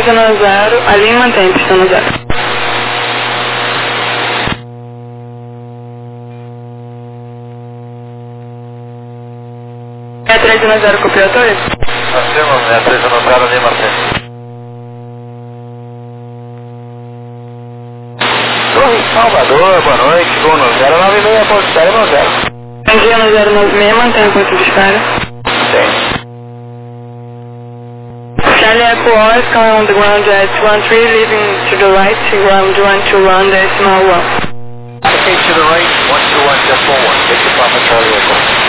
0, a linha mantém pista no 0. É 310, copiou 2? Nós temos 310, linha mantém. Torre Salvador, boa noite, voo no 096, ponto de espera no 0. Bom dia no 096, mantém ponto de espera. Tem. Charlie Echo Oscar on the ground at 13, leaving to the right, ground 121, decimal 1. Okay, to the right, 121.1, take the Papa Charlie Echo.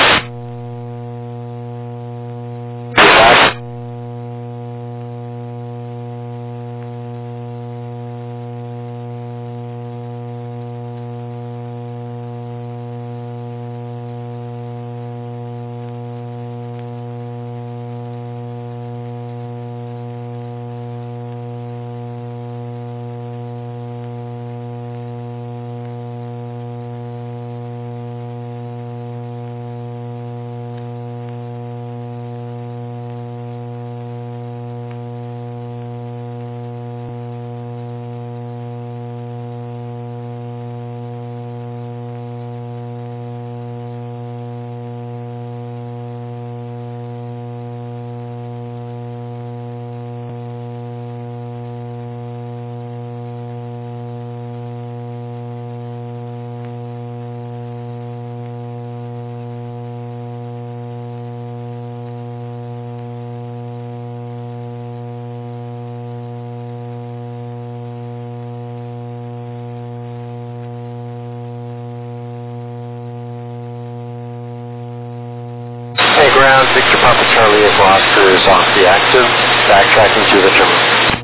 Ground, Victor Papa Charlie Echo Oscar is off the active, backtracking to the terminal.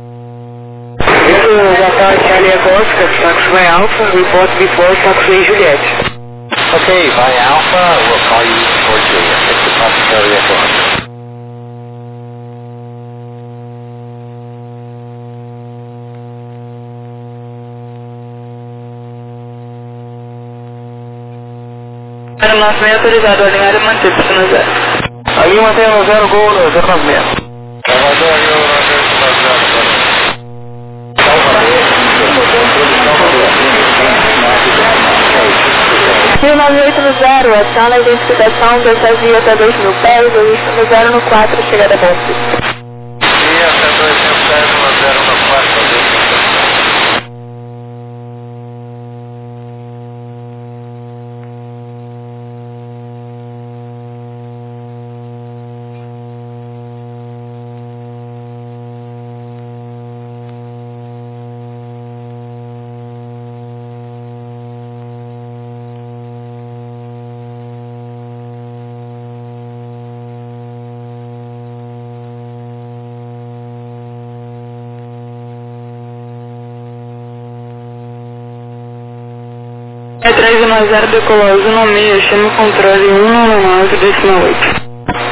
Victor Charlie Echo Oscar, Foxway Alpha, report before Foxway Juliet. Okay, by Alpha, we'll call you for Juliet, Victor Papa Charlie Echo Oscar. Para o nosso meio autorizado, a linha manter pista no 0. A linha mantém no 0, gol no 096. Salvador, Rio, no 98 no 0, ação na identificação dessa via até 2.000 pés, o risco no 0 no 4, chegada a ponto. Via até 2.000 pés, no 0 no 4, É 310, decolou no meio, chama o controle 199, decimal 8.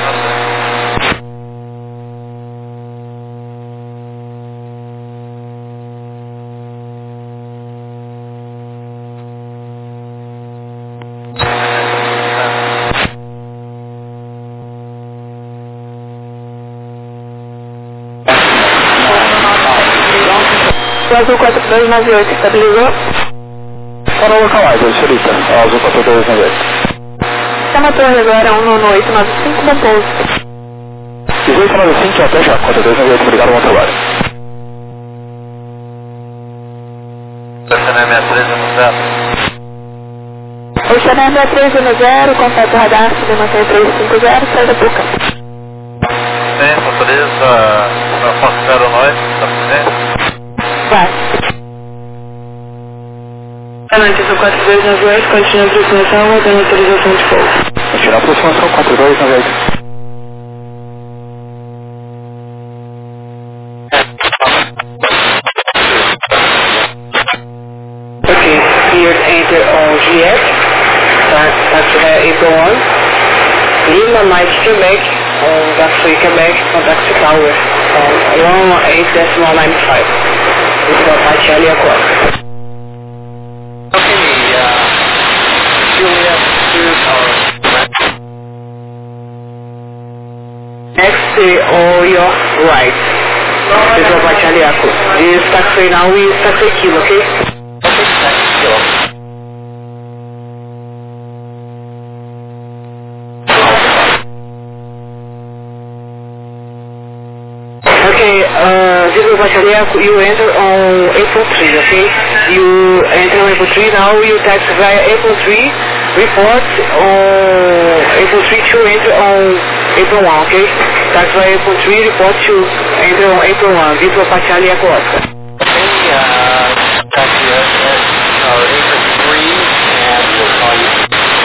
Azul 4298, estabilizou? Para o localizer, senhorita, Azul 4298. Chama a torre agora 19895, bom pouso. 1895, até já, 4298, obrigado, bom trabalho. Estacionamento 6310. O Xanamé 310, contato radar, submanter 350, sai da boca. Sim, autoriza a Fox 09, está presente? Vai. Notícia 4298, continua a aproximação, voltando a autorização de pouso. Continua a aproximação 4298. Okay, cleared enter on GX. Taxi Echo 1. Lima Mike Quebec on Taxi Quebec, contact Tower on 118.95. This is my Charlie Echo. Juliet to Tower. Next on your right. Visual Charlie Is taxi now is taxi kilo, okay? Okay, Visual Charlie, you enter on April 3, okay? You enter on April 3, now you taxi via April 3, report on April 3 to enter on April 1, okay? Taxi via April 3, report to enter on April 1, Visual Charlie Oscar. Okay, taxi April 3, and we'll call you.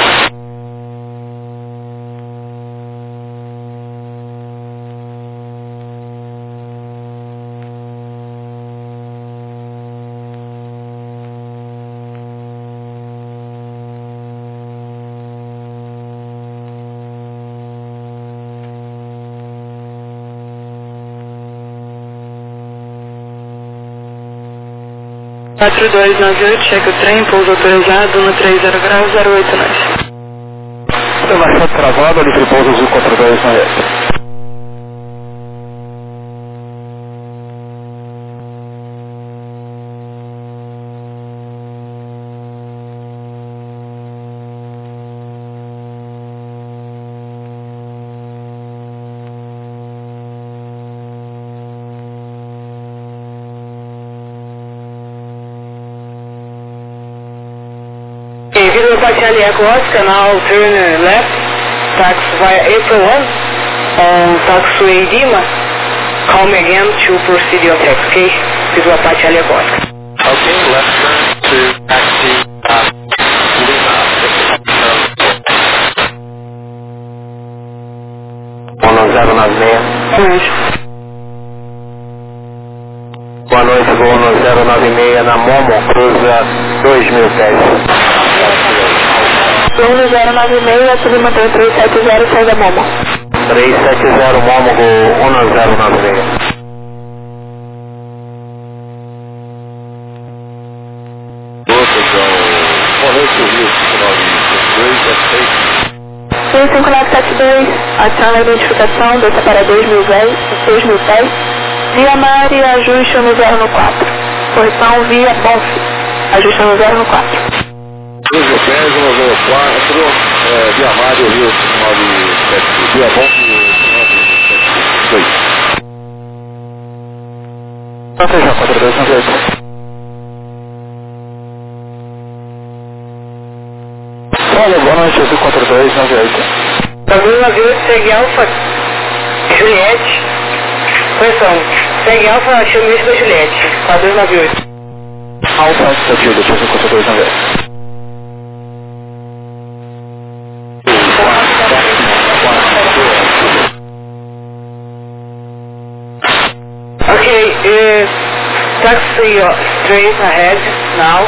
Quatro 298, checa o trem, pouso autorizado, 130 graus, 08 nós. Vai ser travado, livre pouso azul 4298. Visual Charlie Oscar, now turn left, tax via April 1, on taxway Lima, call me again to proceed your tax, okay? Visual Charlie Oscar. Okay, left turn to taxi Lima. 1096. Boa noite, voo 1096 na Momo, cruza 2010. 1096, subi mantém 370, sai da Momo. 370 Momo, voo 1096. Boa noite, Rio 5972, adiciona a identificação, desça para 2010, via mar e ajuste no 014. Correção via BOF, ajuste no 014. 1210, 104, via mar e Rio 972, via BOF 972. Seja 4298. Olha, boa noite, Rio 4298. Também navio segue Alfa Juliette. Correção, segue Alfa Chamice da Juliette, 4298. Alfa Satilda, Rio 4298. Okay, taxi straight ahead now.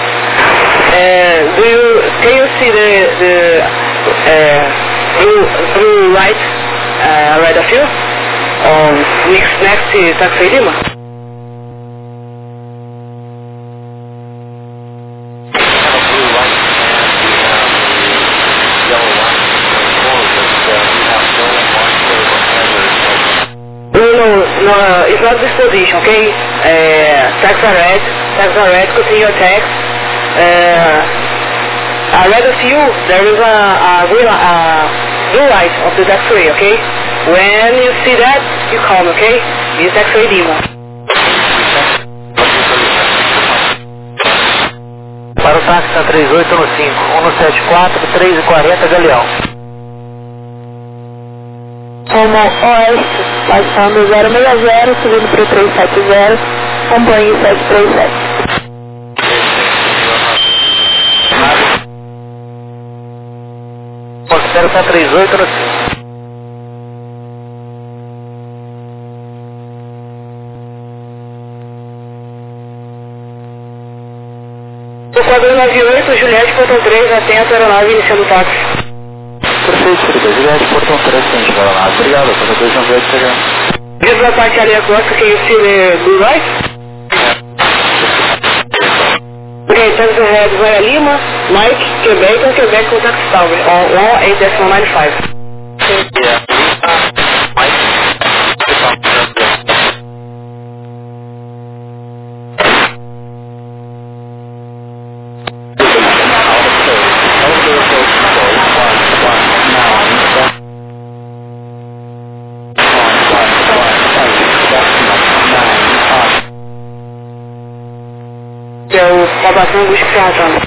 Can you see the blue light ahead of you? Next to taxi Lima? No, it's not this position, okay? Tax are red, continue your tax. Ahead of you, there is a blue light of the taxiway, okay? When you see that, you call me, okay? It's taxiway Lima. Para o táxi 3815, 174, 340, Galeão. Rumo oeste, passando 060, subindo para o 370, acompanhe 737. Considero 38 no 5. O 498, Juliette, Portão 3, atento, aeronave iniciando o táxi. Perfeito, Felipe. Juliette, Portão 3, frente da aeronave. Obrigado, Portão 2 não veio de chegar. Visual Charlie Oscar, can you see the blue light? Okay, taxi ahead via Lima, Mike, Quebec contact Tower on 18.95. Tango Whisky Serra Tango.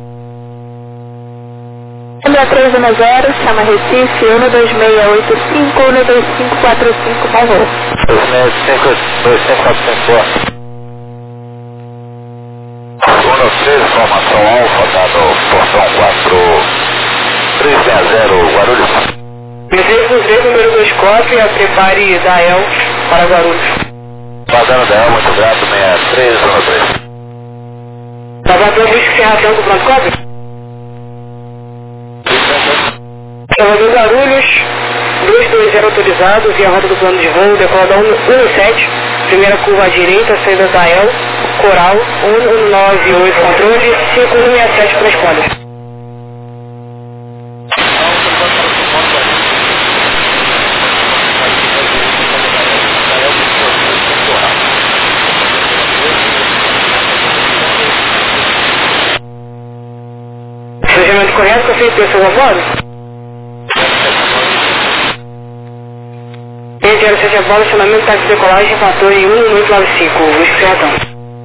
Câmbio 310, chama Recife, 12685, 12545, favor. 265, 113, formação Alfa, tá no portão 4360, Guarulhos. Reserva número 24 e a prepare Dael para Guarulhos. Pagando Dael, muito grato, 6313. Salvador Whisky Serra Tango, pronto, cobre? Salvador Guarulhos, 220 autorizados e a rota do plano de voo, decolada 117, primeira curva à direita, saída da El, Coral, 198 controle, 5167 transponder. Surgimento correto, confio pelo seu abordo? Engenheiro 7 a bola, acionamento táxi de decolagem, fator em 1895, Whisky Serra Tango.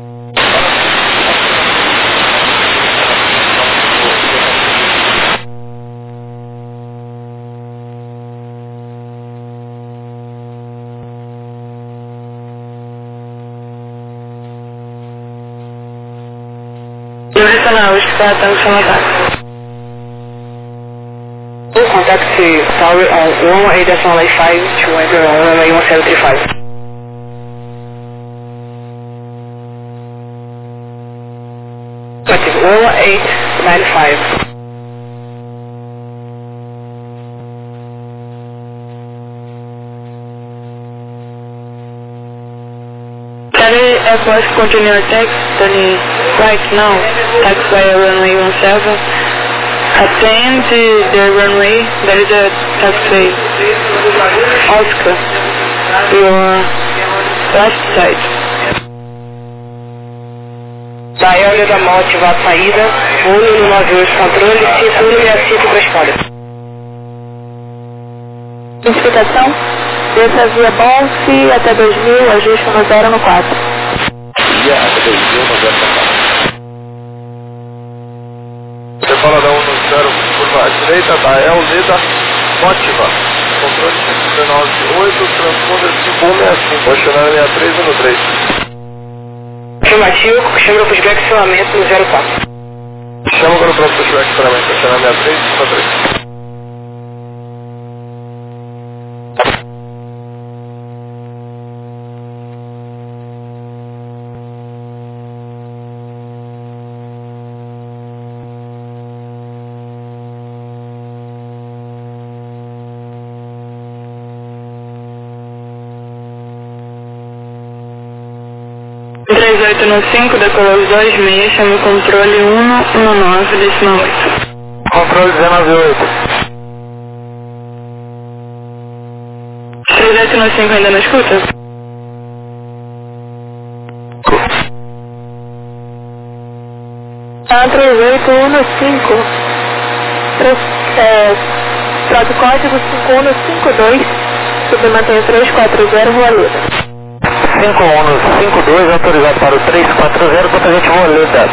Direcional, Whisky Serra Tango, chama táxi. Contact Tower on 18.85 to enter on runway 1735. Active 1895. Charlie Airport continue your text, turning right now, taxi via runway 17. Attend the runway, there is a taxiway. Oscar, your left side. Dael da Mal ativar a saída, 198 controle, 5165 transponder. Identificação, desça via Bonfe até 2000, ajuste no 0 no 4. Via até 2000 no 0 no 4. Decola da 10, curva à direita, Dael, Leda, Motiva. Controle 198, transponder 5165, acionário 6313. Afirmativo, chama o pushback acionamento no 04. Chama agora o próximo pushback acionamento, acionário 6313. no 5, decolou os 26, chama o controle 119, decimal 8. Controle 198. 3895 ainda não escuta? Tá 3815. Troca o código 5152, submantém 340, Rua Leda. 5152, autorizado para o 340, quanto a gente voa Leda.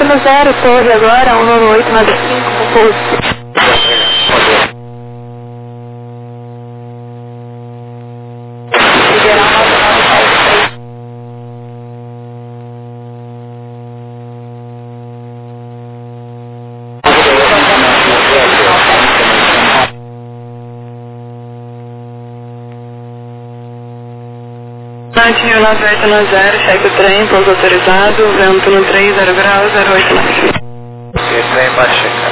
no 0, torre agora, 19895, com pouso. Rio 9890, cheque o trem, pouso autorizado, vento no 30 graus, 08 norte. Esse trem vai checar.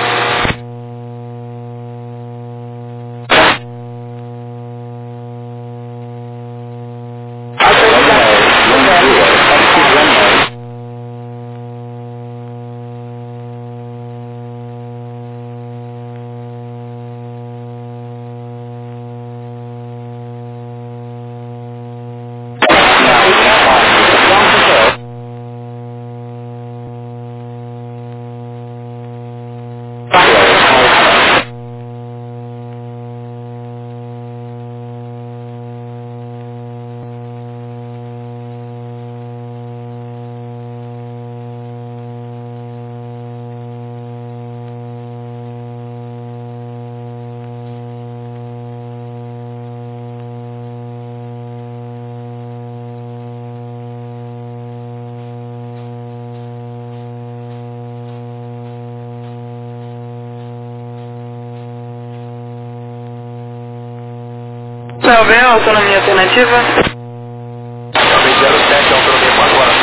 Salve, autonomia alternativa. Salve 07, autonomia 4 horas,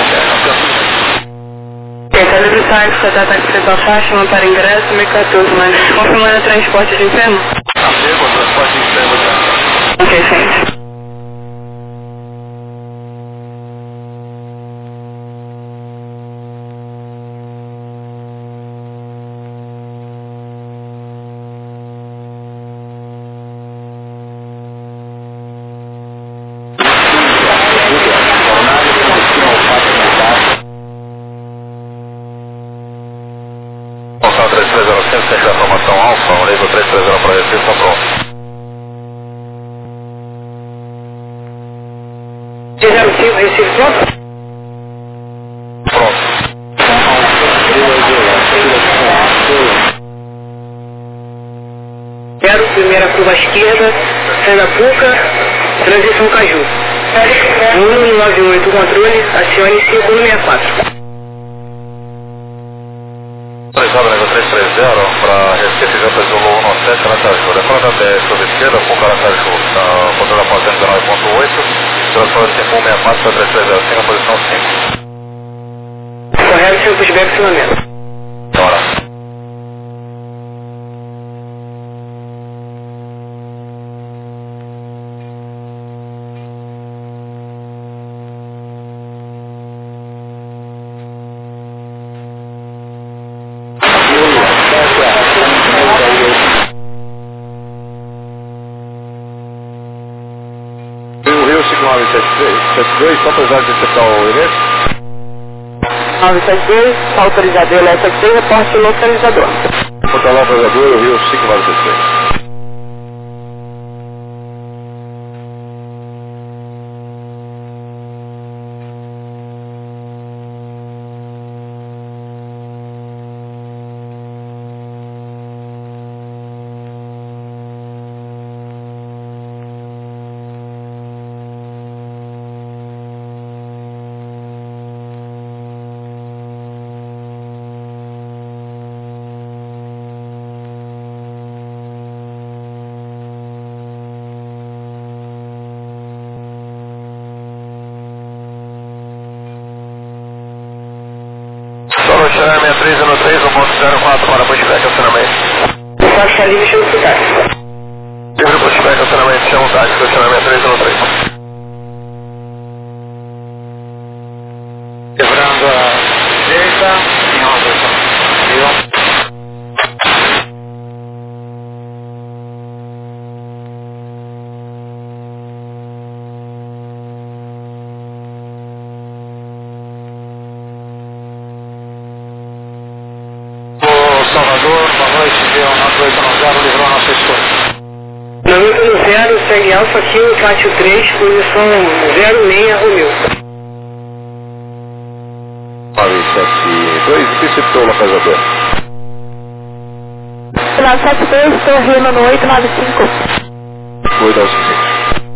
21, Calibre Sax, contato accesso à faixa, para ingresso, 1014, mas confirmando o transporte de enfermo? Afirma, transporte de enfermo já. Ok, gente. Função 3305, seja a formação alfa, o nível 330 para esse, está pronto. 05, recife pronto? Pronto. Quero, primeira curva à esquerda, saindo a Puca, transição Caju. 198 controle, acione 5164. Autorizado nível 330 para Recife, Jota Zulu 17, Aracaju. Defora da BR sobre esquerda, Puca Aracaju, controle a ponte 19.8, transporte 5164 para 330, siga a posição 5. Correto, seu pushback, finalmente. Bora. Rio 5973, só autorizado de interceptar o Inês? 972, autorizador LSC, reporte localizador. Controlar o operador, o Rio 5973. Solo Xanã 6313, 1.04 para pushback, acionamento. Faixa livre, chama o Sutai. Livre pushback, acionamento, chama o táxi, Xanã 6313. Quebrando a direita, em Anderson. Viu? Salvador, boa noite, deu 9890, livrou a nossa escolha. 9890, segue Alfa Kilo, Cátio 3, posição 06, Romeu. 972, interceptou o localizador. 972, estou rindo no 895. Foi dar o seguinte.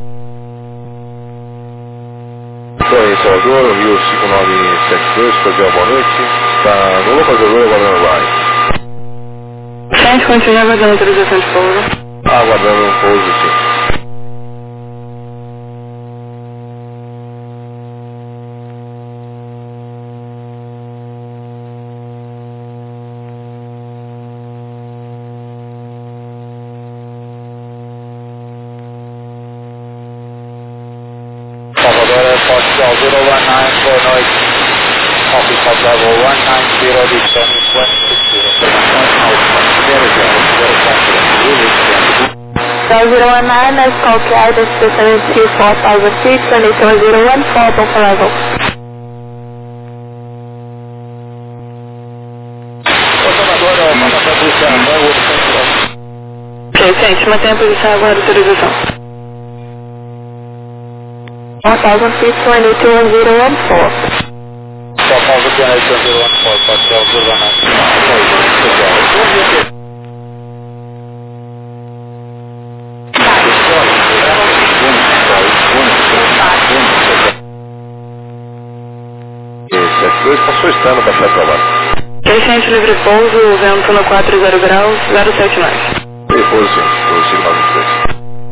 Torre Salvador, Rio 5972, Cordial, boa noite. Está no localizador aguardando o live. Gente, continua aguardando autorização de pouso. Aguardando um pouso, sim. Foxtrot 019, boa noite. Office of level 190, descending 019, nice call flight, descending to 4,000 feet, 24014, Papa level. Ok, gente, mantenha a posição, aguarda autorização. 4,000 feet, 22014. 4,014, Foxtrot 72, passou estando, baixar para lá. Gente, livre pouso, vento no 40 graus, 079. Repouso, sim, o signo 23.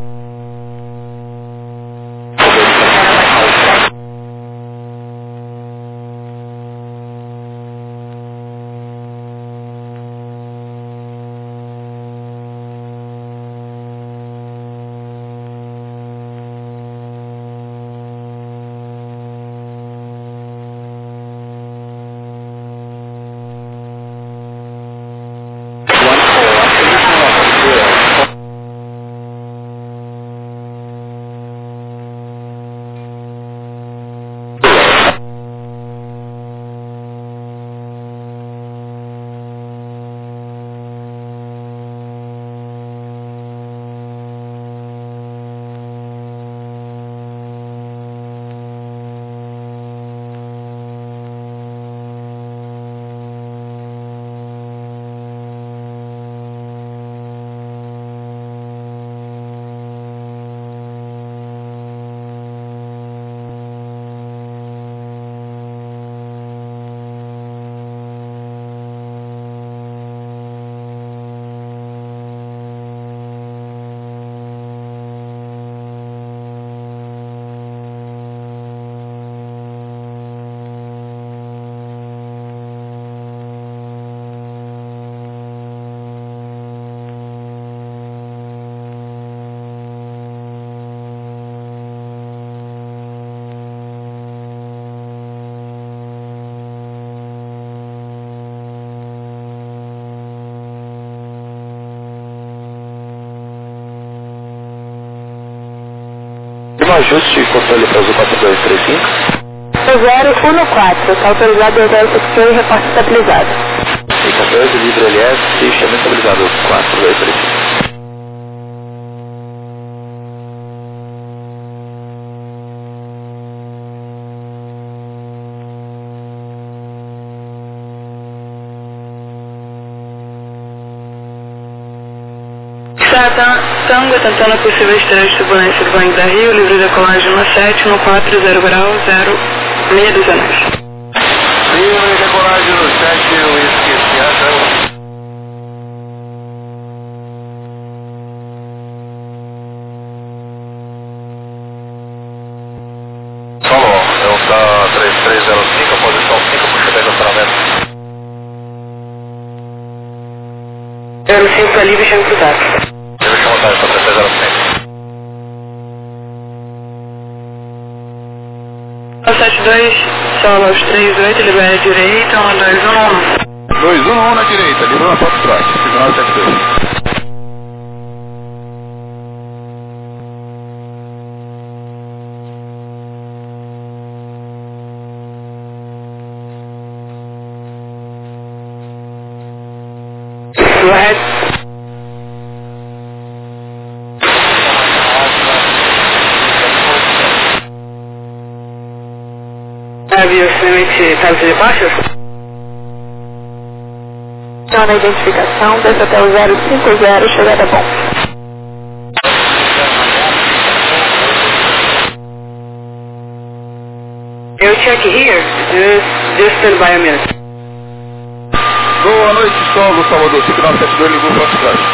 Um ajuste de controle para o 4235. 014, está autorizado o hotel e reporte estabilizado. E 14, livre LS, chama estabilizado 4235. Tango, tentando possível estreia de turbulência do Banco da Rio, livre decolagem no 7, no 40 graus, 0619. Livre decolagem no 7, eu esqueci a Falou, então tá 3305, posição 5, puxa bem o tratamento. 05 para livre, chama pro TAC. Deixa eu montar essa 3305. 72, solo aos 38, libera a direita, 1211. 211 na direita, livre na Foxtrot, signal 72. Go ahead. sabe exatamente sabe de baixas? Na identificação, desça até o 050, chegada bom. Eu check here, just stand by a minute. Boa noite, Solo, Salvador. 5972 ligou para a cidade.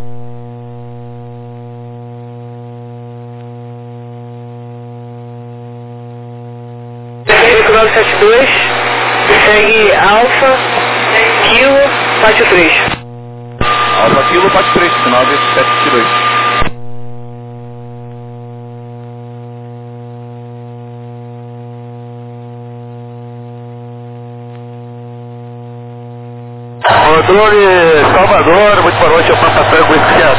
Circular 72, segue Alfa, Kilo, Pátio 3. Alfa Kilo, Pátio 3, 9772. Drone Salvador, muito boa noite, eu passo a Tango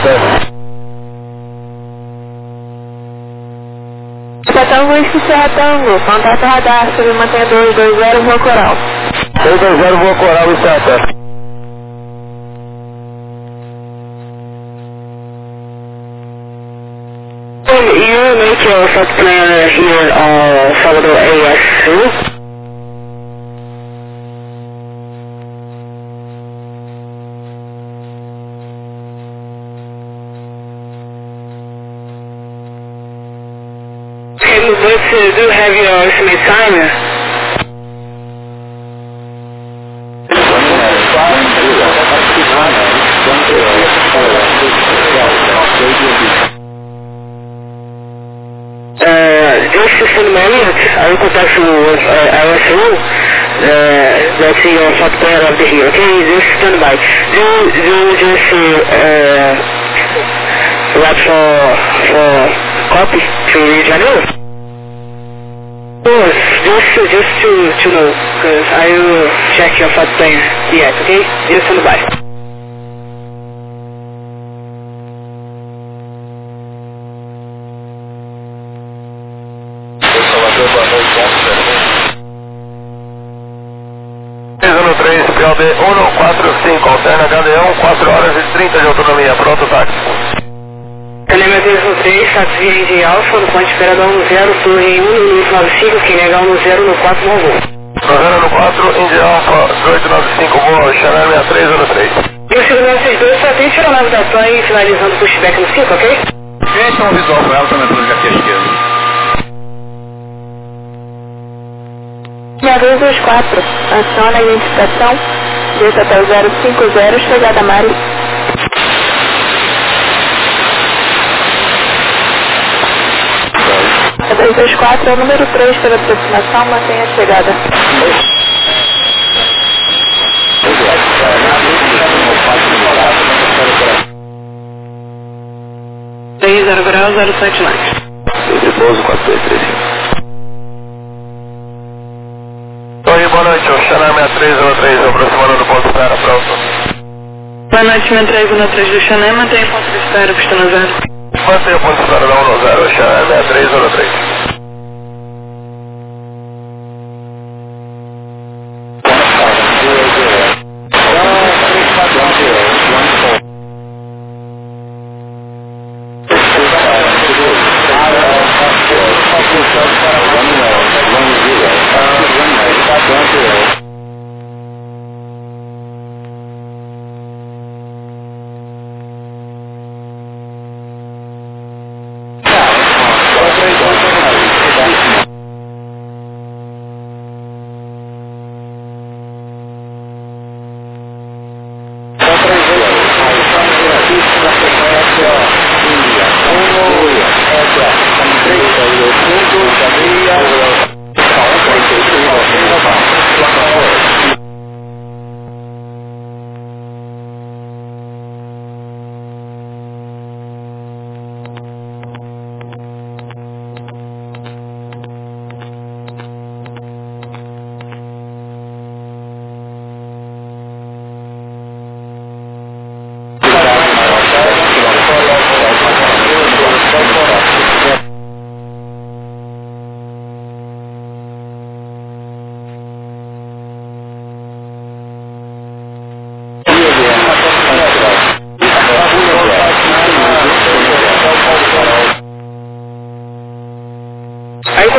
Tango Serra Tango, contato radar, submantenha 220, Rua Coral. 220, Rua Coral e Serra Tango. You make your flight planner here on Salvador AS2. But do you have your estimate timer? Just for a moment, I will contact you with ISO. Let's see your software of the here, okay? Just stand by. Do just write for copy to Rio de Janeiro? Just to know, because I will check your flight plan yet, okay? Just stand by. Salvador, boa noite, 3 POB 145, alterna HD1, 4 horas e 30 de autonomia, pronto, táxi. Canema 313, táxi de Alfa, no ponto de espera da 10, torre 1, no 95, quem negar 10 no 4, não vou. 10 no 4, Indy Alfa, 1895, boa, Chanel 6303. E o segurança 62 só tem tirar a navegação aí, finalizando o pushback no 5, ok? Esse é um visual para ela, também pelo aqui à esquerda. 6224, adiciona a identificação, desça até o 050, chegada Mari. 224 é o número 3 pela aproximação, mantenha a chegada. 30 grau 079. Repouso 4235. Oi, boa noite, o Chanel 6303, aproximando do ponto de espera, pronto. Boa noite, 6313 do Chanel, mantenha ponto de espera, pistando 0. Mantenha o ponto de espera da 10, Chanel 6303.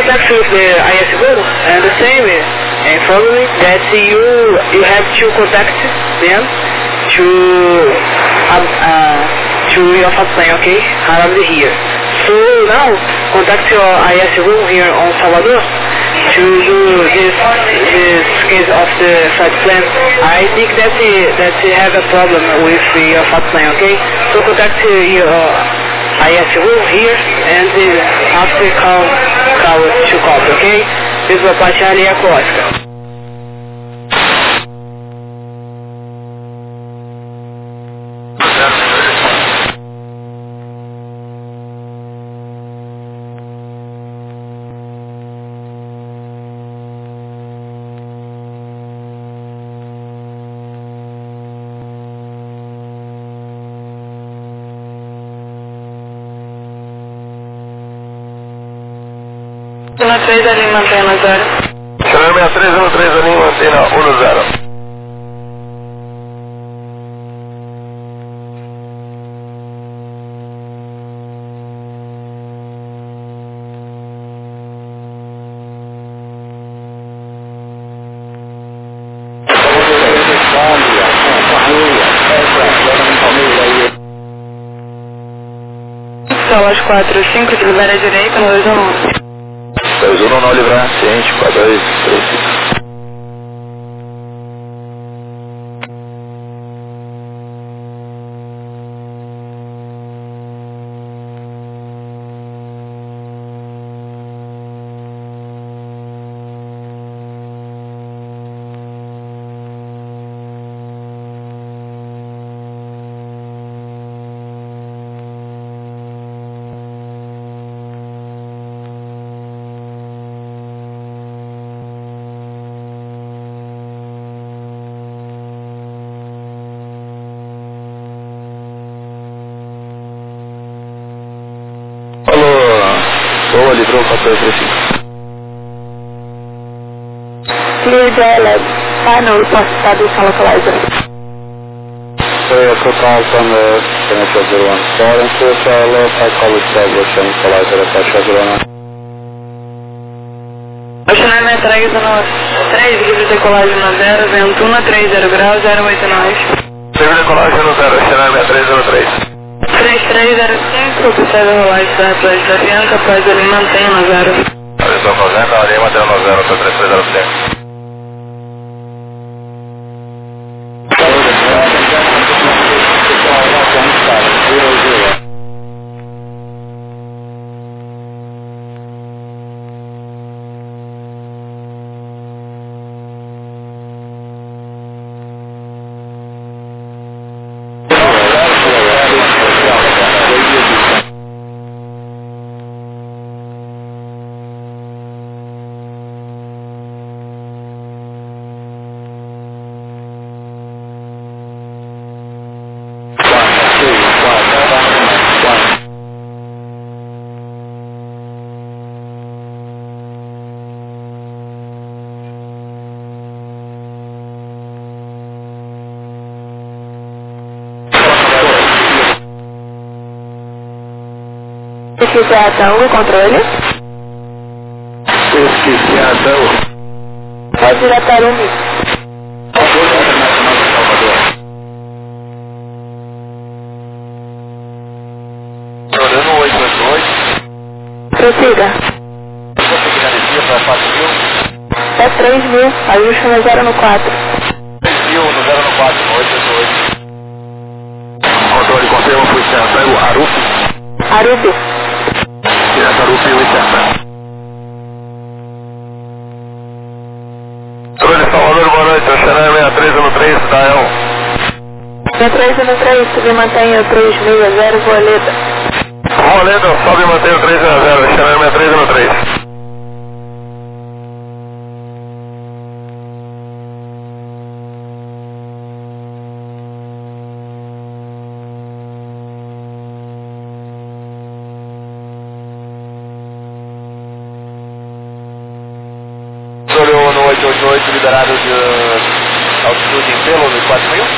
contact with the ISO and the same following that you have to contact them to your fast plane, okay? Around here. So now contact your ISO here on Salvador to do this case of the flight plan. I think that you have a problem with your flight plan, okay? So contact your ISO here and after call to copy, okay? This is Apache Ali Echo Oscar. Antena 3 ali, antena 0. Channel 6303 ali, antena 10. Solas 45, libera a direita no 211. 2-1 não livrar, ciente, 42, 35. Boa, livrou 1435. Clear dialog. Final report status localizer. Total from the Finish 01 Star and Suicide, high college establish and equalizer Apache 09. Oceano 3 no 3, livre decolagem no 0, Ventuna 30 graus, 089. Livre decolagem no 0, Oceano 6303. 3305, observa a rolagem da Playa da Bianca, Playa da Lima, antena 0. Atenção fazenda, ali antena 0, 3305. Pesquisa Tango, controle. Pesquisa Tango. Pode diretar o MIC. Orando 888. Prossiga. Para 4.000. É 3.000, ajuste no 0 no 4. 3.000 no 0 no 4, no 888. Controle, confirma, fui Tango, Arupi. Arubi. Direto Arupi 80. Controle Salvador, boa noite, Oceano 6303, Dial. 6313, sobe e mantenha o 3000, Voleda. Voleda, sobe e mantém o 300, Oceano 6303. No 888, liberado de altitude em pelo no 4.000.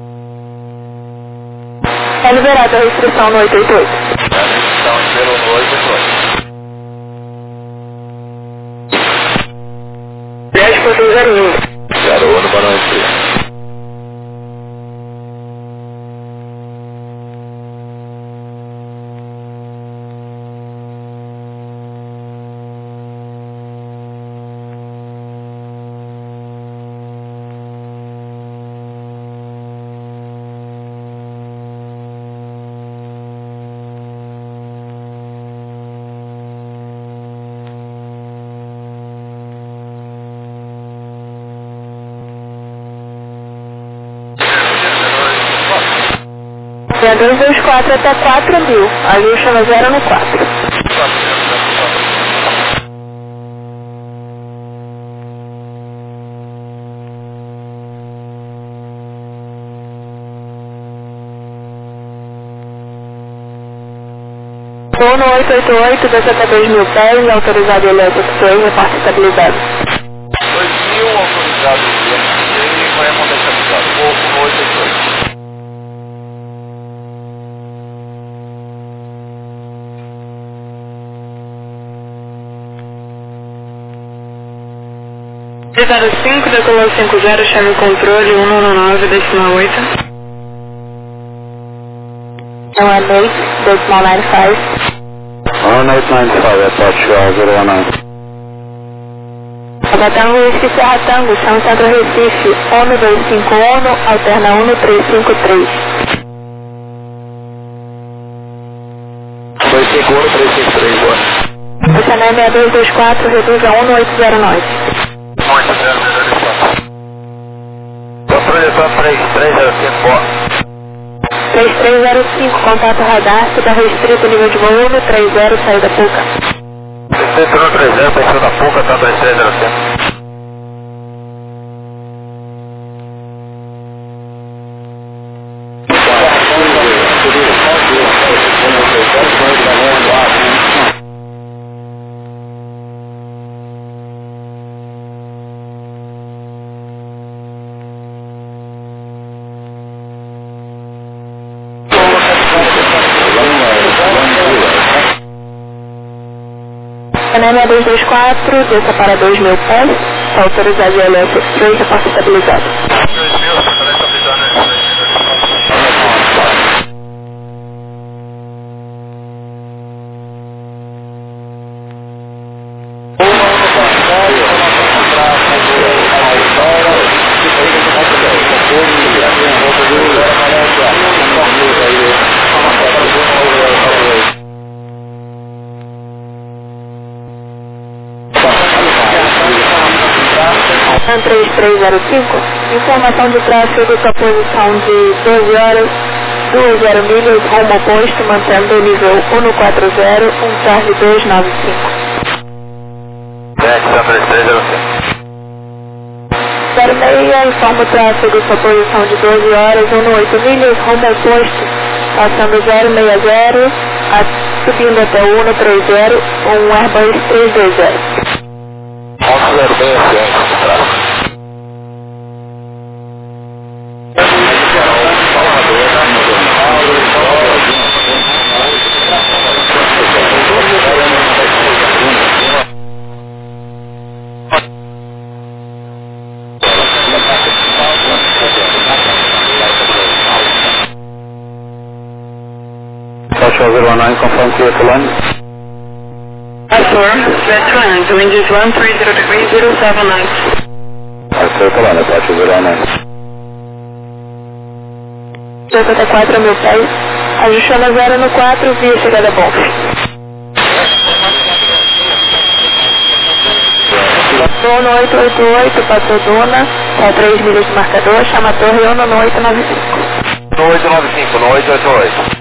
É liberada a restrição no 888. A restrição em pelo no 888. 001. 01 no Barão Frio. É 224 até 4.000, ajuste no 0 no 4. Vou no 888, desce até 2.000 pés, autorizado e execuções, repórter estabilizado. 2.000 autorizado e vai acontecer estabilizado. Vou no 888. T05, decolou 50, chame controle 199, decimal 8. É um M8, decimal 95. 1895, Apache 019. Abatango Whisky Serra Tango, chama Centro Recife, ONU 251, alterna 1353. 251, 353, boa. O Chanel 6224, reduz a 1809. Muito bem, projeção 3305, boa. 3305, contato radar, está restrito nível de volume, 30, saída PUCA. Centro no 30, saindo da PUCA, tá 3305. Chanel 6224, desça para 2.000 pés, está autorizado e LS3, repórter estabilizado. 2.000, para estabilizar, né? An 3305, informação de tráfego com a posição de 12 horas, 20 milhas, rumo oposto, mantendo o nível 140, Charlie 295. 06, informa o tráfego com a posição de 12 horas, 18 milhas, rumo oposto, passando 060, subindo até o 130, Airbus 320. 006, Apache 019, confirm clear to land. Affirm, let's land, wind is 130 degrees, 07 knots. Clear to land, Apache 019. Desce até 4.000 pés, ajustando 0 no 4, via chegada bom. Vou no 888, passou Duna, está 3 milhas de marcador, chama a torre ONU no 895. no 895, no 888.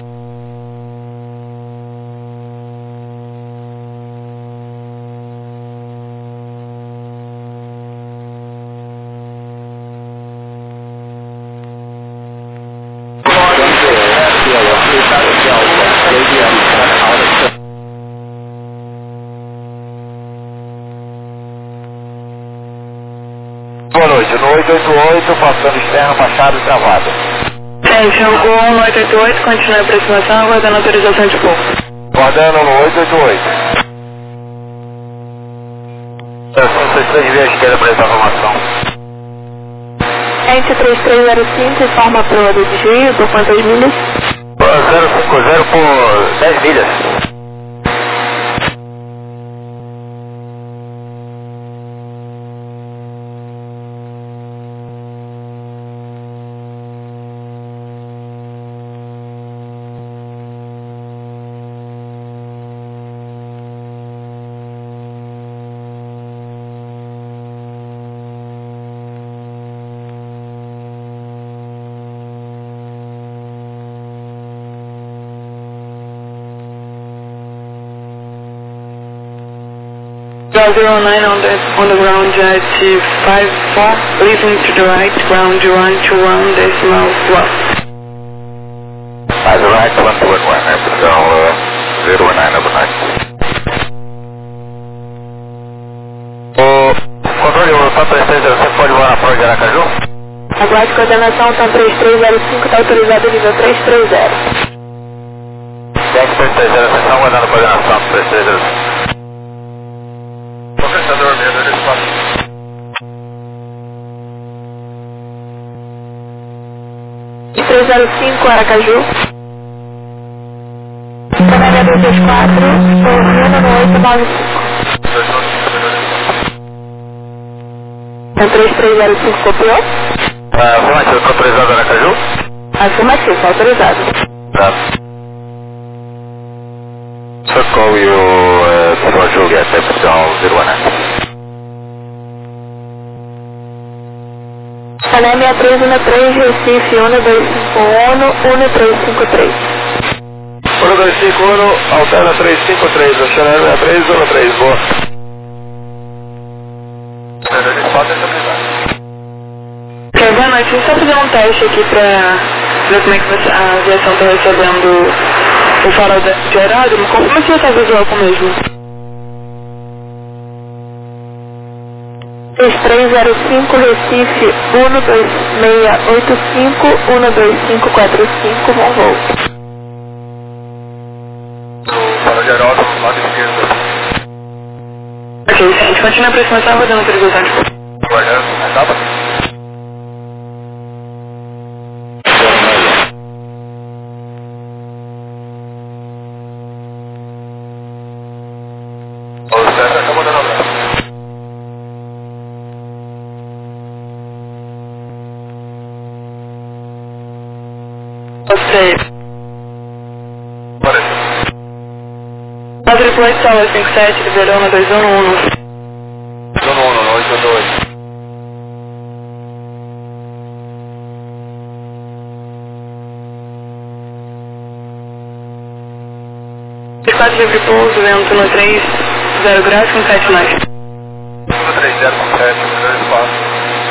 Boa noite, no 888, passando externa, Machado travada. Jogou 188, continua a aproximação, aguardando autorização de pouco. Guardando no 888. precisa de via esquerda para essa informação. Ente 3305, informa pro do desvio, por quantas milhas? 050 por 10 milhas. Ground 09 on the ground jet 54, leaving to the right, ground 121 decimal 12. Mais right, 121, né? Então, 09 overnight. O controle, o TAM 3305 você pode voar na prova de Aracaju? Aguarde coordenação, TAM 3305, está autorizado nível 330. Jack 330, vocês estão guardando a coordenação 3305. Professor, medo, eles passam. De 305, Aracaju. Canalha 224, ouvindo no 895. Então 3305 copiou? Afirmativo, está autorizado Aracaju? Afirmativo, está autorizado. Tá. Socorro e o Sr. Juliet, opção 01. Canalha 63, Recife 1251, 1353. 1251, alterna 353, Oceanel 63, zona 3, boa. Eles podem estabilizar. Boa noite, deixa eu só fazer um teste aqui pra ver como é que a aviação está recebendo o farol de aeródromo. Confirma se já está visual com o mesmo. 3305, Recife 12685, 12545, bom voo. O farol de aeródromo, lado esquerdo. Ok, a gente continua a aproximação, rodando perigosidade. Guardando, etapa. O César acabou dando abraço. Você. Parece. A tripulante Sala 57 de Verona 211. Zona 1, no 82. Quatro livre pouso, vento no 30 graus com 7 mais. 30 com 7, melhor espaço.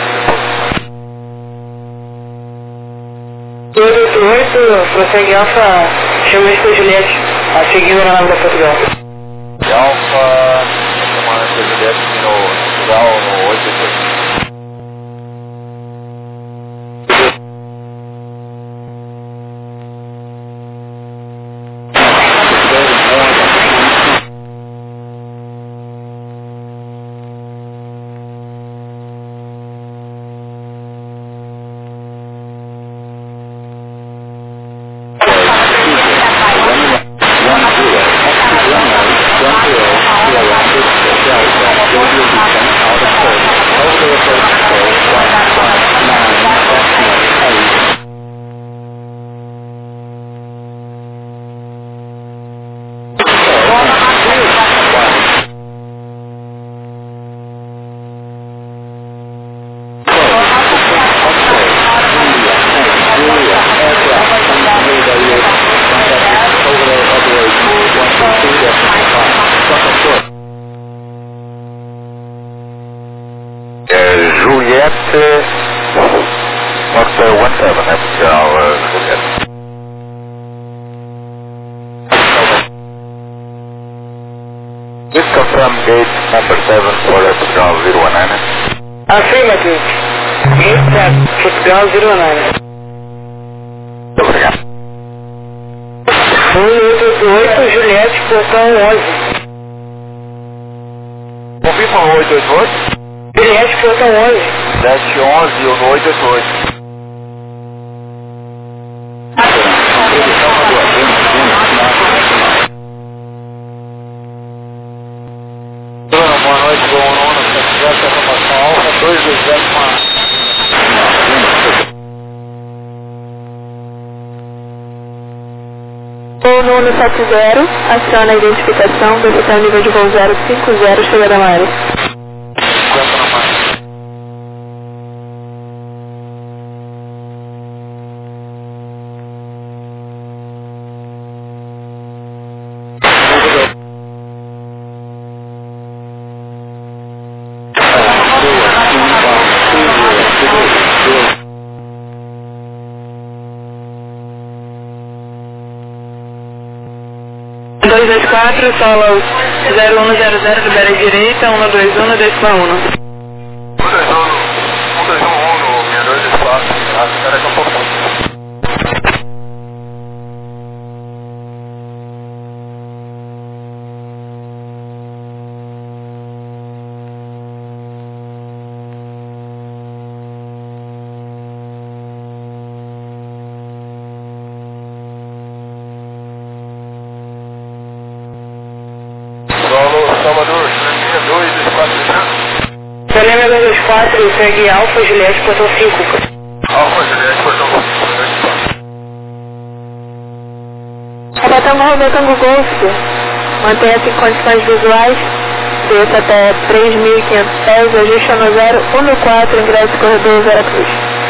288, prossegue Alfa, chama isso Juliette, a seguindo na nave da Portugal. E Alfa, uma Juliette no Portugal no 88. Juliette, Foxtrot 17, né? Portugal, Juliette. Please confirm gate number 7 for Portugal 019. Affirmative. Gate Portugal 09. Obrigado. 188, Juliette, portão 11. Confirma 188? Juliette, portão 11. 711 e o no 888. Boa noite, João Nuno, satisfeita informação Alfa 220. O Nuno 70, aciona a identificação, detectar nível de voo 050, chegada à área. Sala 0100, libera a direita, 121, desce para 1. 121, 6224, espera que eu pouco. Salvador, Juliette 224. Selena 224, segue Alfa, Juliette, portão 5. Alfa, Juliette, portão 5. Robotango Golf, mantenha-se em condições visuais, desça até 3.500 pés, ajuste no 014, ingresso corredor Veracruz.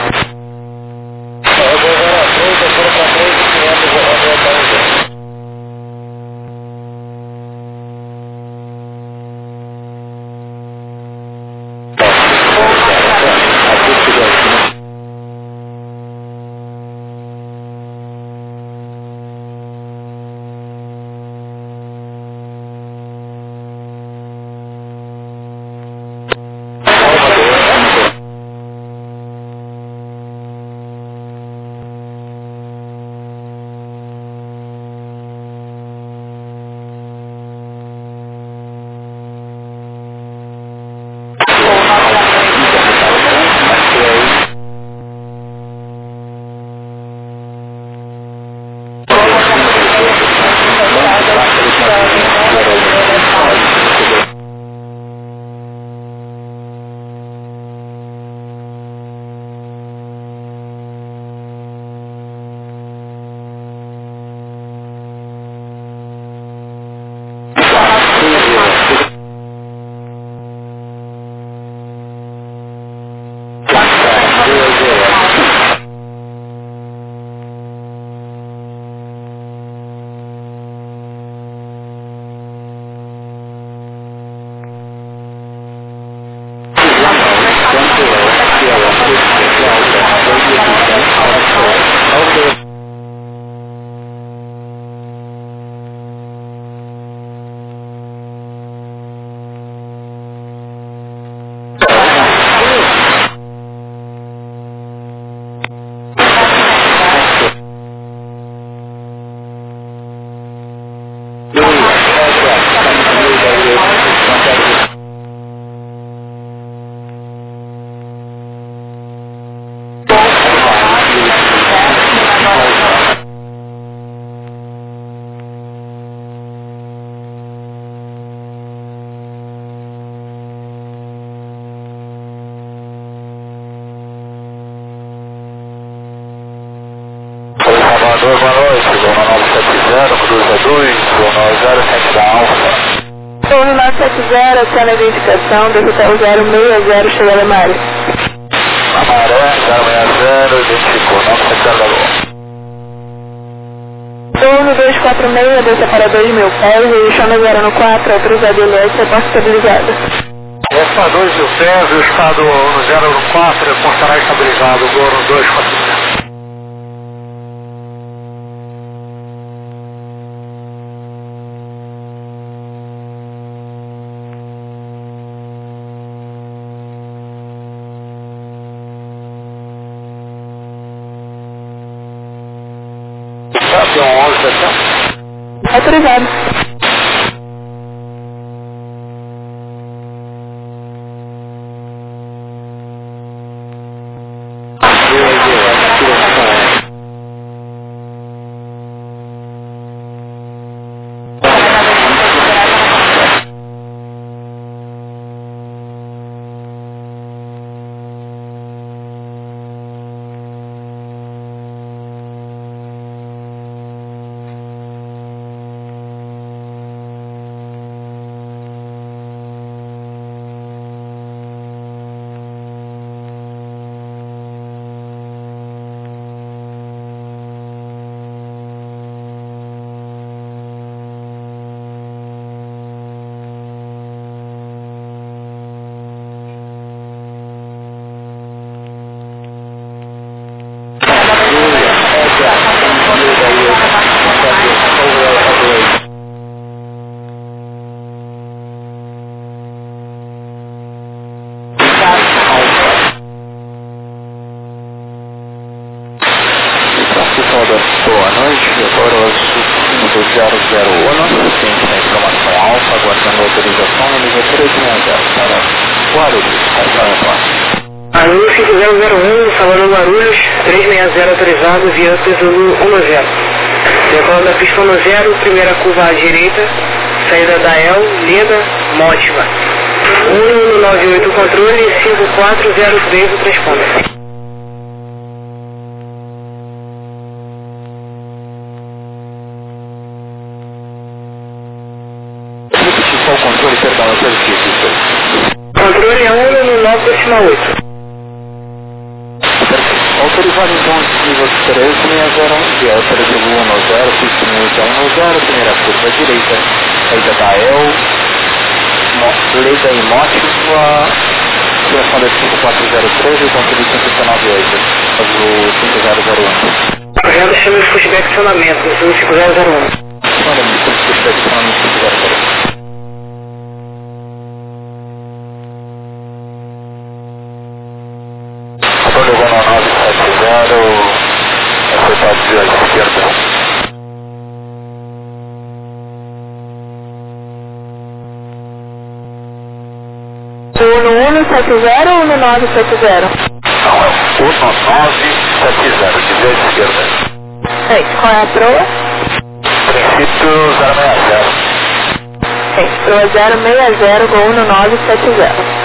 Boa noite, Zona 970, Cruza 2, Zona 070 Alfa. Zona 970, aciona a identificação, detectar o 060, chegada à área. Amaré, 060, identificou, 970 Alfa. Turno 246, desça para 2.000 pés, registrando 014, autorizado ILS, reporte estabilizado. Essa 2.000 pés, o estado no 014, constará estabilizado, o Goro 247. Autorizado. ciente na informação alfa, aguardando autorização no nível 360 para Guarulhos, A 5001, Salvador Guarulhos, 360 autorizado via Tesouro 10. Decola da pista 10, primeira curva à direita, saída da El, Leda, Mótima. 1198 controle, 5403 o transponder. Qual controle, perdão, eu perdi isso. Controle é 199,8. Autorizado então nível 360, via Tesouro 10, pista 10, primeira curva à direita, saída da El, Leda e Mótima, transponder 5403 e controle 598, azul 5001. Projeto chama de pushback acionamento, azul 5001. Olha, me pushback acionamento 5001. Estou ligando a 970, acertado de esquerda. No 170 ou no 970? Não, é o 970, de direita e esquerda. Sei, qual é a proa? Princípio 060. Sei, proa 060 com 1970.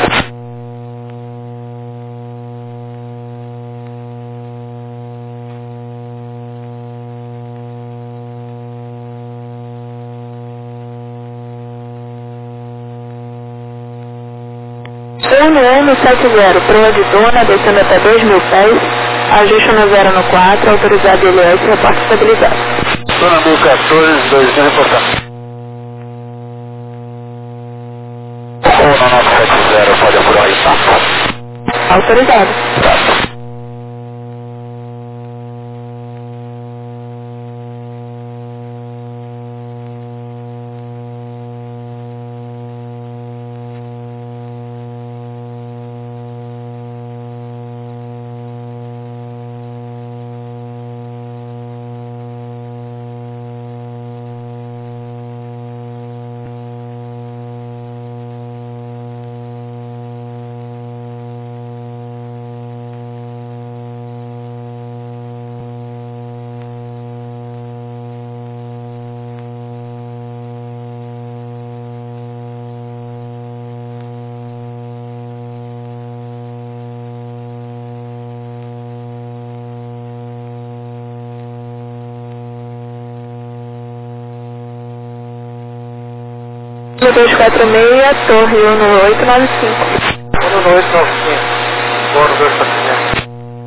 No 170, proa de dona, descendo até 2.000 pés, ajuste no 0 no 4, autorizado ILS, reporte estabilizado. Dona 1014, 2000 reportado. Ou na 970, pode apurar aí, tá? Autorizado. Tá. No 246, torre 1895. 1895. Bora 246.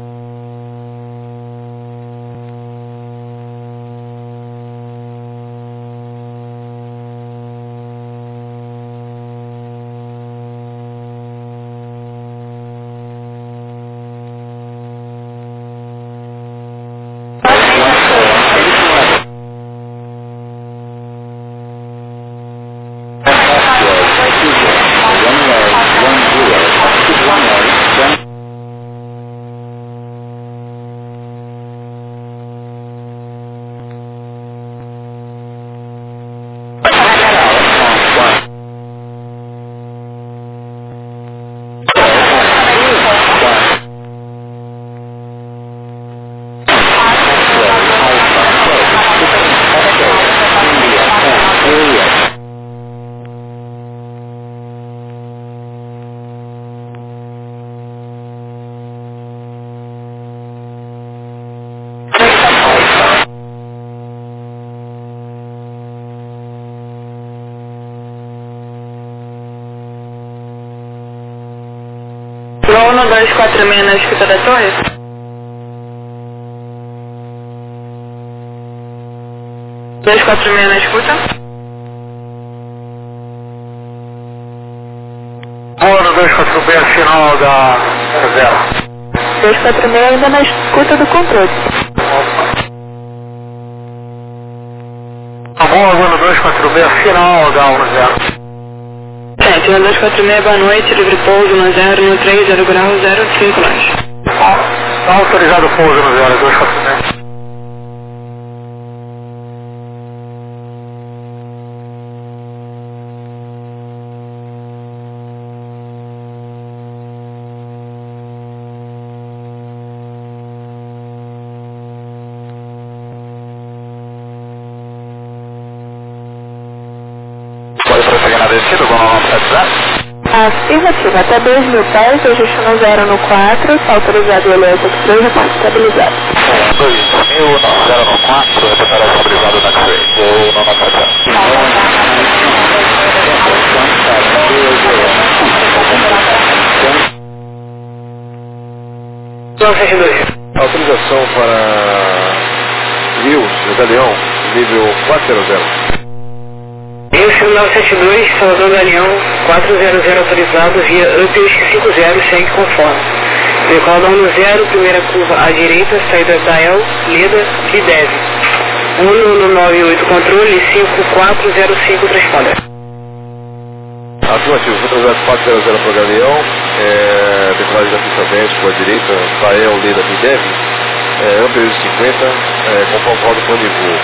Flow no 246 na escuta da torre? Na escuta? Bora 246, final da 0. 246 ainda na escuta do controle. Tá bom, agora 246, final da 10. Gente, no 246, boa noite, livre pouso no 0, no 3, 0 grau, 05 lanche. Tá autorizado o pouso no 0, 246. estabelecido, vamos lá para trás? Afirmativa, até 2.000 pés, ajuste 0 no 4, autorizado e elétrico 3, reporte estabilizado. 2.000 no 0 no 4, reportará estabilizado na X-Ray, vou não na casa. Autorização para Rio, José Leão, nível 400. Rio 972, Salvador Galeão, 400 autorizado via Upers 50, segue conforme. Decola no 0, primeira curva à direita, saída da El, Leda, que deve. 198 controle, 5405 transponder. Afirmativo, autorizado 400 para Galeão, decolagem da pista 10 com a direita, Sael, Leda, que deve. Upers 50, conforme com o nível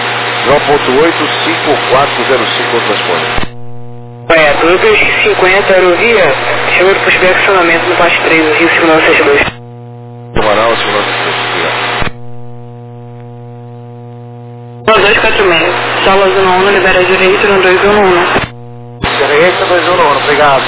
9.85405 transponder. Correto, Upers 50, aerovia, chama de possibilidade de acionamento no parte 3 do Rio 5962. Manaus, 5962, obrigado. 246, sala zona 1, libera direito no 211. Direita 211, obrigado.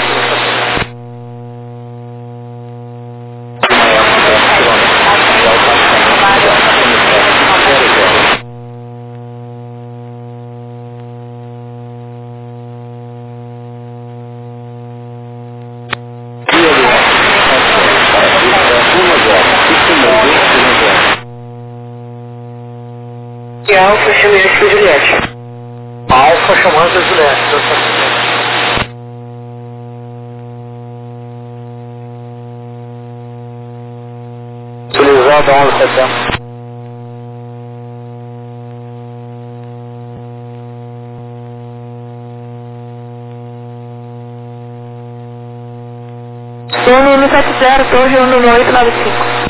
E Alfa chamando para Juliette. Alfa chamando a Juliette. Utilizado 11 de setembro. Sono 170, Torre 19895.